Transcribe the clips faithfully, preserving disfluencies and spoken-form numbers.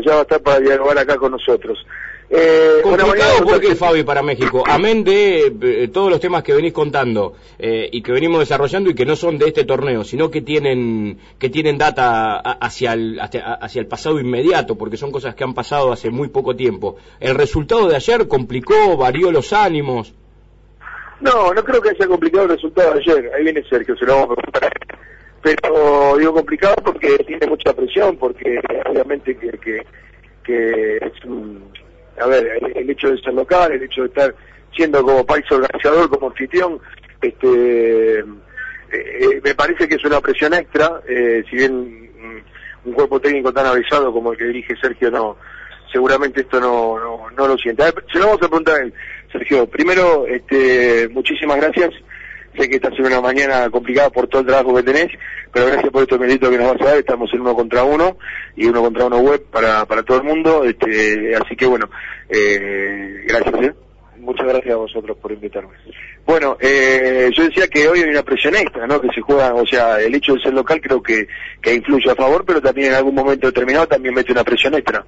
ya va a estar para dialogar acá con nosotros. Eh, ¿Complicado por qué, Fabi, para México? Amén de eh, todos los temas que venís contando eh, y que venimos desarrollando y que no son de este torneo, sino que tienen que tienen data hacia el, hacia, hacia el pasado inmediato, porque son cosas que han pasado hace muy poco tiempo. ¿El resultado de ayer complicó, varió los ánimos? No, no creo que haya complicado el resultado de ayer. Ahí viene Sergio, se lo vamos a preguntar. Pero digo complicado porque tiene mucha presión, porque obviamente que, que, que es un... A ver, el, el hecho de ser local, el hecho de estar siendo como país organizador, como anfitrión, este, eh, me parece que es una presión extra, eh, si bien un cuerpo técnico tan avisado como el que dirige Sergio, no, seguramente esto no, no, no lo siente. A ver, se lo vamos a preguntar a él, Sergio. Primero, este, muchísimas gracias. Sé que está siendo una mañana complicada por todo el trabajo que tenés, pero gracias por estos minutos que nos vas a dar. Estamos en uno contra uno y uno contra uno web para para todo el mundo, este, así que bueno, eh, gracias. ¿eh? Muchas gracias a vosotros por invitarme. Bueno, eh, yo decía que hoy hay una presión extra, ¿no? Que se juega, o sea, el hecho de ser local creo que, que influye a favor, pero también en algún momento determinado también mete una presión extra.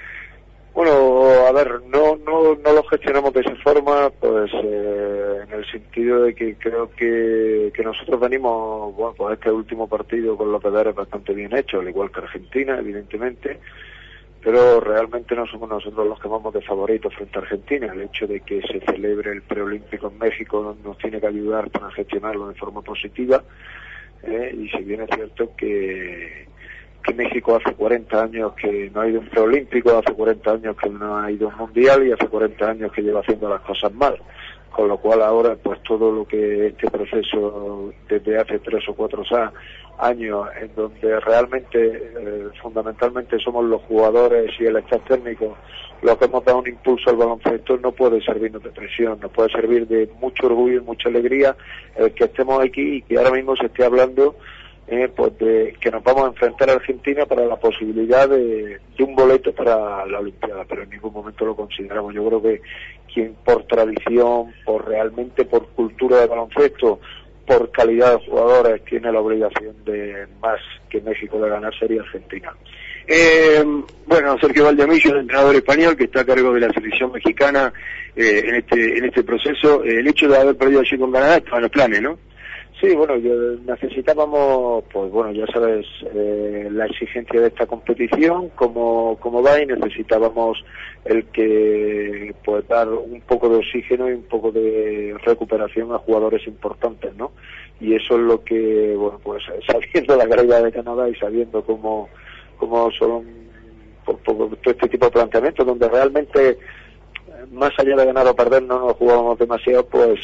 Bueno, a ver, no no no lo gestionamos de esa forma, pues eh, en el sentido de que creo que, que nosotros venimos, bueno, pues este último partido con los Pedales bastante bien hecho, al igual que Argentina, evidentemente, pero realmente no somos nosotros los que vamos de favoritos frente a Argentina. El hecho de que se celebre el preolímpico en México nos tiene que ayudar para gestionarlo de forma positiva, eh, y si bien es cierto que que México hace cuarenta años que no ha ido un preolímpico, hace cuarenta años que no ha ido un mundial y hace cuarenta años que lleva haciendo las cosas mal, con lo cual ahora pues todo lo que este proceso desde hace tres o cuatro años en donde realmente eh, fundamentalmente somos los jugadores y el staff técnico los que hemos dado un impulso al baloncesto, no puede servirnos de presión, nos puede servir de mucho orgullo y mucha alegría el que estemos aquí y que ahora mismo se esté hablando Eh, pues de, que nos vamos a enfrentar a Argentina para la posibilidad de, de un boleto para la Olimpiada, pero en ningún momento lo consideramos. Yo creo que quien por tradición, por realmente por cultura de baloncesto, por calidad de jugadores, tiene la obligación de más que México de ganar sería Argentina. Eh, bueno, Sergio Valdemillo, el entrenador español que está a cargo de la selección mexicana eh, en este en este proceso, eh, el hecho de haber perdido allí con Canadá estaba en los planes, ¿no? Sí, bueno, yo necesitábamos, pues bueno, ya sabes, eh, la exigencia de esta competición, cómo, cómo va, y necesitábamos el que, pues dar un poco de oxígeno y un poco de recuperación a jugadores importantes, ¿no? Y eso es lo que, bueno, pues sabiendo la gravedad de Canadá y sabiendo cómo, cómo son por, por, todo este tipo de planteamientos, donde realmente, más allá de ganar o perder, no nos jugábamos demasiado, pues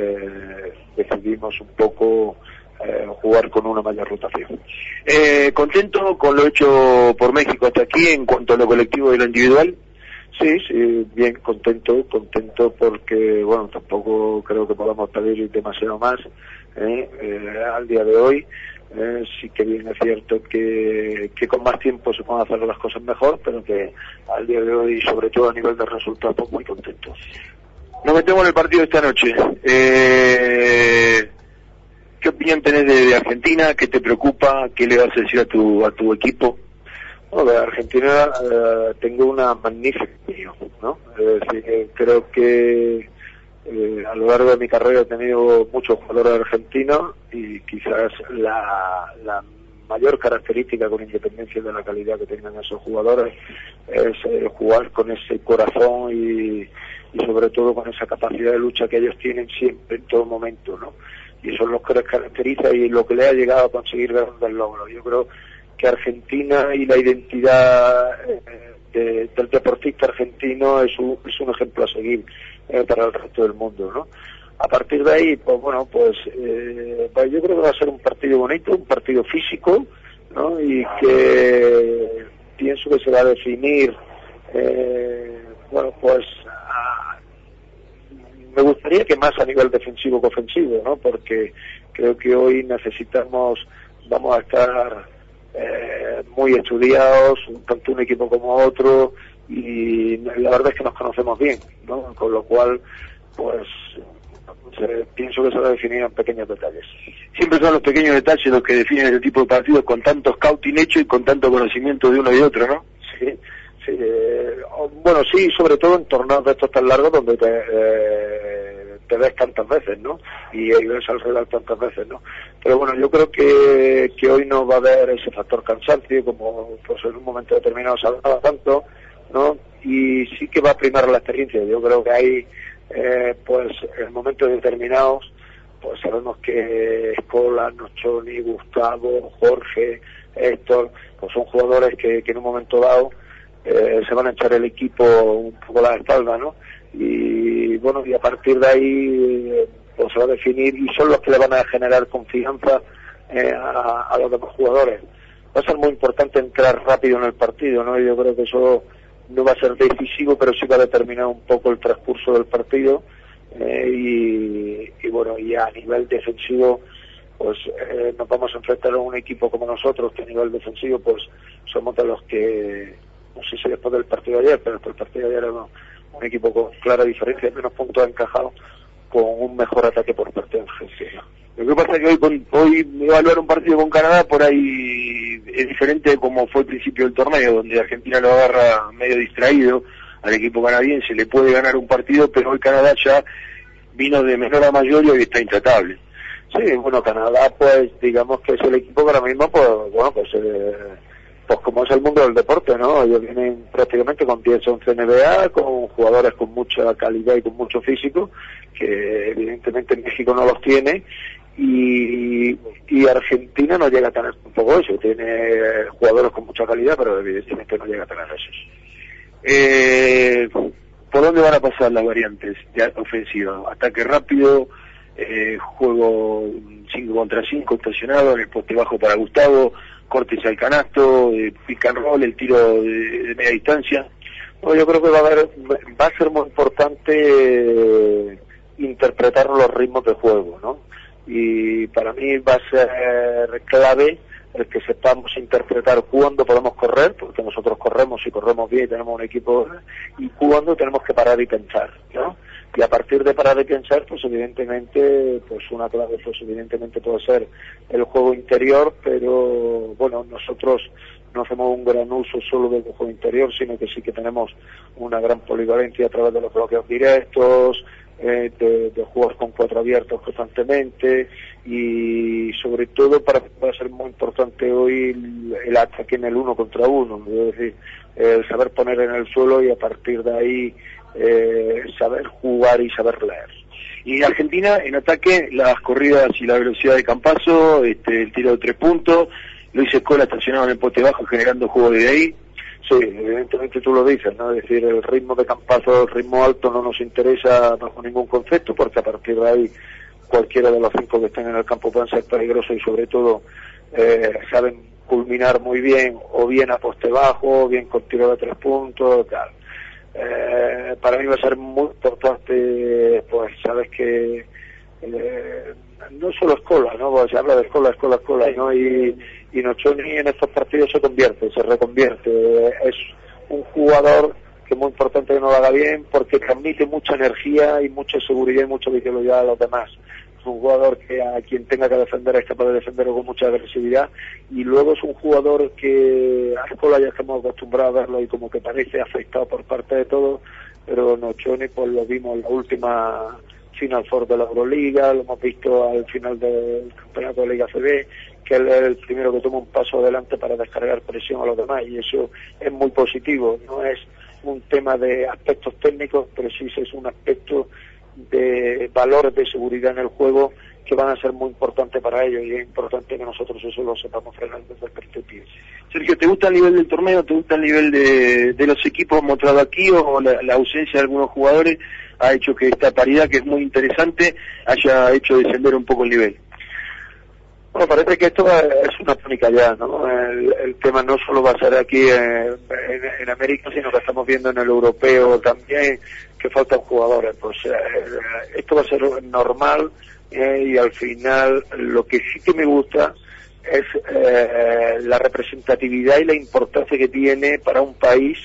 eh, decidimos un poco eh, jugar con una mayor rotación. Eh, ¿Contento con lo hecho por México hasta aquí en cuanto a lo colectivo y lo individual? Sí, sí, bien, contento, contento porque, bueno, tampoco creo que podamos pedir demasiado más eh, eh, al día de hoy. Eh, sí que bien es cierto que, que con más tiempo se pueden hacer las cosas mejor, pero que al día de hoy, sobre todo a nivel de resultados, muy contentos. Nos metemos en el partido de esta noche. Eh, ¿Qué opinión tenés de, de Argentina? ¿Qué te preocupa? ¿Qué le vas a decir a tu a tu equipo? Bueno, de Argentina eh, tengo una magnífica opinión, ¿no? Es decir, creo que Eh, a lo largo de mi carrera he tenido muchos jugadores argentinos y quizás la, la mayor característica, con independencia de la calidad que tengan esos jugadores, es eh, jugar con ese corazón y, y sobre todo con esa capacidad de lucha que ellos tienen siempre, en todo momento, ¿no? Y eso es lo que les caracteriza y lo que le ha llegado a conseguir grandes logros. Yo creo que Argentina y la identidad eh, de, del deportista argentino es un, es un ejemplo a seguir eh, para el resto del mundo, ¿no? A partir de ahí, pues bueno, pues, eh, pues yo creo que va a ser un partido bonito, un partido físico, ¿no? Y que pienso que se va a definir, eh, bueno, pues a, me gustaría que más a nivel defensivo que ofensivo, ¿no? Porque creo que hoy necesitamos, vamos a estar eh, muy estudiados, tanto un equipo como otro, y la verdad es que nos conocemos bien, ¿no? Con lo cual, pues, se, pienso que se va a definir en pequeños detalles. Siempre son los pequeños detalles los que definen este tipo de partidos, con tanto scouting hecho y con tanto conocimiento de uno y de otro, ¿no? Sí, sí, eh, bueno, sí, sobre todo en torneos de estos tan largos donde te, eh, te ves tantas veces, ¿no? Y, y ves al rival tantas veces, ¿no? Pero bueno, yo creo que, que hoy no va a haber ese factor cansancio, como pues en un momento determinado se hablaba tanto, ¿no? Y sí que va a primar la experiencia. Yo creo que hay, eh, pues, en momentos determinados, pues sabemos que Escola, Nochoni, Gustavo, Jorge, Héctor, pues son jugadores que, que en un momento dado eh, se van a echar el equipo un poco a la espalda, ¿no? Y bueno, y a partir de ahí eh, pues se va a definir, y son los que le van a generar confianza eh, a, a los demás jugadores. Va a ser muy importante entrar rápido en el partido, ¿no? Y yo creo que eso no va a ser decisivo, pero sí va a determinar un poco el transcurso del partido. Eh, y, y bueno, y a nivel defensivo, pues eh, nos vamos a enfrentar a un equipo como nosotros, que a nivel defensivo pues somos de los que, no sé si después del partido de ayer, pero después del partido de ayer era un equipo con clara diferencia, menos puntos encajados, con un mejor ataque por parte de Argentina. Lo que pasa es que hoy, con, hoy evaluar un partido con Canadá por ahí es diferente de como fue el principio del torneo, donde Argentina lo agarra medio distraído al equipo canadiense, le puede ganar un partido, pero hoy Canadá ya vino de menor a mayor y hoy está intratable. Sí, bueno, Canadá, pues, digamos que es el equipo que ahora mismo, pues, bueno, pues, eh, pues como es el mundo del deporte, ¿no? Ellos vienen prácticamente con diez, once N B A, con jugadores con mucha calidad y con mucho físico, que evidentemente en México no los tiene, y, y Argentina no llega a tener tampoco eso, tiene jugadores con mucha calidad, pero evidentemente no llega a tener esos. Eh, ¿Por dónde van a pasar las variantes de ofensiva? Ataque rápido, eh, juego cinco contra cinco estacionado en el poste bajo para Gustavo, cortes al canasto, eh, pick and roll, el tiro de, de media distancia. Bueno, yo creo que va a haber, va a ser muy importante eh, interpretar los ritmos de juego, ¿no? Y para mí va a ser clave el que sepamos interpretar cuándo podemos correr, porque nosotros corremos y corremos bien y tenemos un equipo, y cuándo tenemos que parar y pensar, ¿no? Y a partir de parar y pensar, pues evidentemente, pues una clave, pues evidentemente puede ser el juego interior, pero bueno, nosotros no hacemos un gran uso solo del juego interior, sino que sí que tenemos una gran polivalencia a través de los bloqueos directos, eh, de, de juegos con cuatro abiertos constantemente, y sobre todo para va a ser muy importante hoy el, el ataque en el uno contra uno, es decir, el saber poner en el suelo y a partir de ahí eh, saber jugar y saber leer. Y Argentina en ataque, las corridas y la velocidad de Campazzo, este, el tiro de tres puntos, Luis Escola estacionado en el poste bajo generando juego de ahí. Sí, evidentemente tú lo dices, ¿no? Es decir, el ritmo de Campazzo, el ritmo alto no nos interesa bajo ningún concepto, porque a partir de ahí cualquiera de los cinco que estén en el campo pueden ser peligrosos y sobre todo eh, saben culminar muy bien, o bien a poste bajo, o bien con tiro de tres puntos, tal. Eh, para mí va a ser muy importante, pues sabes que eh, no solo Escola, ¿no? Porque se habla de Escola, Escola, Escola, ¿no? Y, y Nochoni en estos partidos se convierte, se reconvierte. Es un jugador que es muy importante que no lo haga bien porque transmite mucha energía y mucha seguridad y mucha visibilidad a los demás. Es un jugador que a quien tenga que defender es capaz de defenderlo con mucha agresividad, y luego es un jugador que a Escola ya estamos acostumbrados a verlo y como que parece afectado por parte de todo, pero Nochoni pues lo vimos en la última Final Four de la Euroliga, lo hemos visto al final del campeonato de Liga A C B, que él es el primero que toma un paso adelante para descargar presión a los demás, y eso es muy positivo. No es un tema de aspectos técnicos, pero sí es un aspecto de valores de seguridad en el juego que van a ser muy importantes para ellos, y es importante que nosotros eso lo sepamos frenar desde el principio. Sergio, ¿te gusta el nivel del torneo? ¿Te gusta el nivel de, de los equipos mostrado aquí, o la, la ausencia de algunos jugadores ha hecho que esta paridad, que es muy interesante, haya hecho descender un poco el nivel? Bueno, parece que esto es una tónica ya, ¿no? El, el tema no solo va a ser aquí en, en, en América, sino que estamos viendo en el europeo también que faltan jugadores. Pues eh, esto va a ser normal, eh, y al final lo que sí que me gusta es eh, la representatividad y la importancia que tiene para un país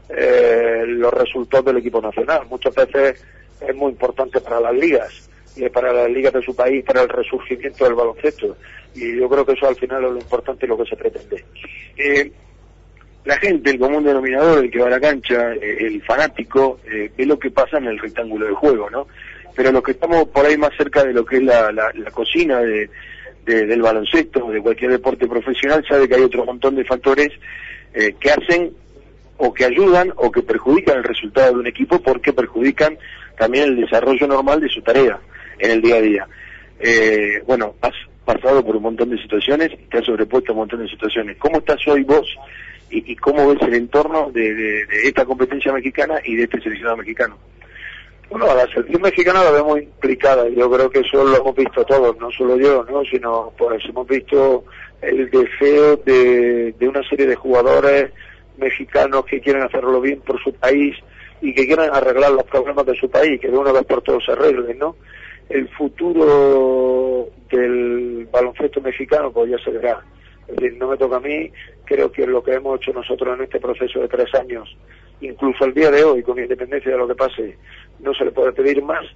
eh, los resultados del equipo nacional. Muchas veces es muy importante para las ligas, y para las ligas de su país, para el resurgimiento del baloncesto, y yo creo que eso al final es lo importante y lo que se pretende. Eh, la gente, el común denominador, el que va a la cancha, eh, el fanático, eh, ve lo que pasa en el rectángulo de juego, ¿no? Pero los que estamos por ahí más cerca de lo que es la, la, la cocina de, de, del baloncesto, de cualquier deporte profesional, sabe que hay otro montón de factores eh, que hacen o que ayudan o que perjudican el resultado de un equipo, porque perjudican también el desarrollo normal de su tarea en el día a día. Eh, bueno, has pasado por un montón de situaciones, te has sobrepuesto a un montón de situaciones. ¿Cómo estás hoy vos y, y cómo ves el entorno de, de, de esta competencia mexicana y de este seleccionado mexicano? Bueno, la selección mexicana la vemos implicada, yo creo que eso lo hemos visto todos, no solo yo, ¿no? Sino pues hemos visto el deseo de, de una serie de jugadores mexicanos que quieren hacerlo bien por su país y que quieren arreglar los problemas de su país, que de una vez por todos se arreglen, ¿no? El futuro del baloncesto mexicano pues ya se verá. Es decir, no me toca a mí, creo que lo que hemos hecho nosotros en este proceso de tres años, incluso al día de hoy, con independencia de lo que pase, no se le puede pedir más,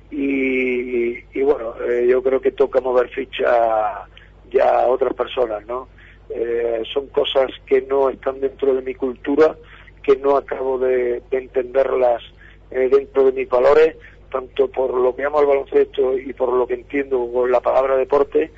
y, y bueno, eh, yo creo que toca mover ficha ya a otras personas, ¿no? Eh, son cosas que no están dentro de mi cultura, que no acabo de, de entenderlas eh, dentro de mis valores, tanto por lo que amo al baloncesto y por lo que entiendo con la palabra deporte,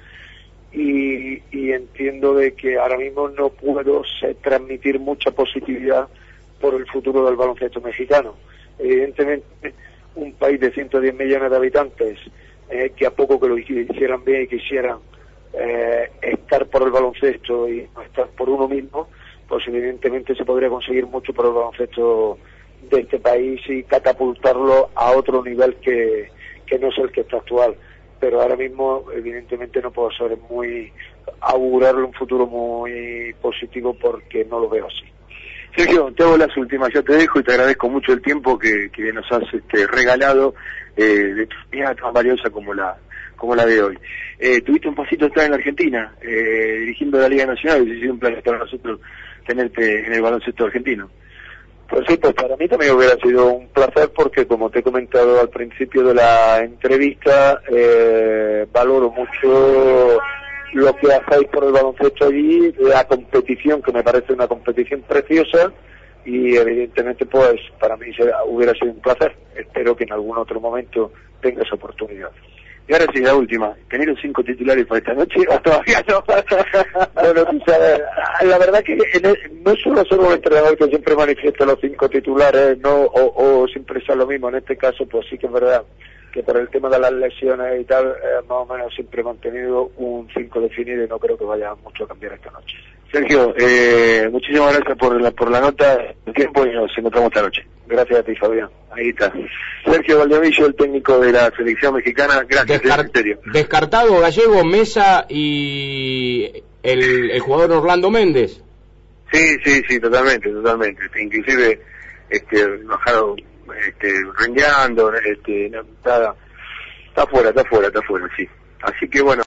y, y entiendo de que ahora mismo no puedo sé, transmitir mucha positividad por el futuro del baloncesto mexicano. Evidentemente, un país de ciento diez millones de habitantes, eh, que a poco que lo hicieran bien y quisieran eh, estar por el baloncesto y no estar por uno mismo, pues evidentemente se podría conseguir mucho por el baloncesto de este país y catapultarlo a otro nivel que, que no es el que está actual. Pero ahora mismo evidentemente no puedo ser muy augurarle un futuro muy positivo porque no lo veo así. Sergio, te hago las últimas, yo te dejo y te agradezco mucho el tiempo que, que nos has este, regalado eh, de tu vida tan valiosa como la como la de hoy. Eh, tuviste un pasito estar en la Argentina, eh, dirigiendo la Liga Nacional, y ha sido un placer para nosotros tenerte en el baloncesto argentino. Pues sí, pues para mí también hubiera sido un placer porque, como te he comentado al principio de la entrevista, eh, valoro mucho lo que hacéis por el baloncesto allí, la competición, que me parece una competición preciosa, y evidentemente pues para mí será, hubiera sido un placer. Espero que en algún otro momento tengas oportunidad. Y ahora sí, la última, ¿tener los cinco titulares para esta noche o todavía no? Bueno, tú sabes, la verdad que el, no suelo ser un entrenador que siempre manifiesta los cinco titulares, no, o, o siempre sea lo mismo. En este caso pues sí que es verdad que por el tema de las lesiones y tal, eh, más o menos siempre he mantenido un cinco definido y no creo que vaya mucho a cambiar esta noche. Sergio, eh, muchísimas gracias por la, por la nota, el tiempo, y nos encontramos esta noche. Gracias a ti, Fabián. Ahí está. Sergio Valdeamillo, el técnico de la selección mexicana. Gracias, Descar en serio. Descartado Gallego, Mesa y el, el jugador Orlando Méndez. Sí, sí, sí, totalmente, totalmente. Inclusive, este, bajaron, este, rengueando, este, no, está, está fuera, está fuera, está fuera, sí. Así que bueno.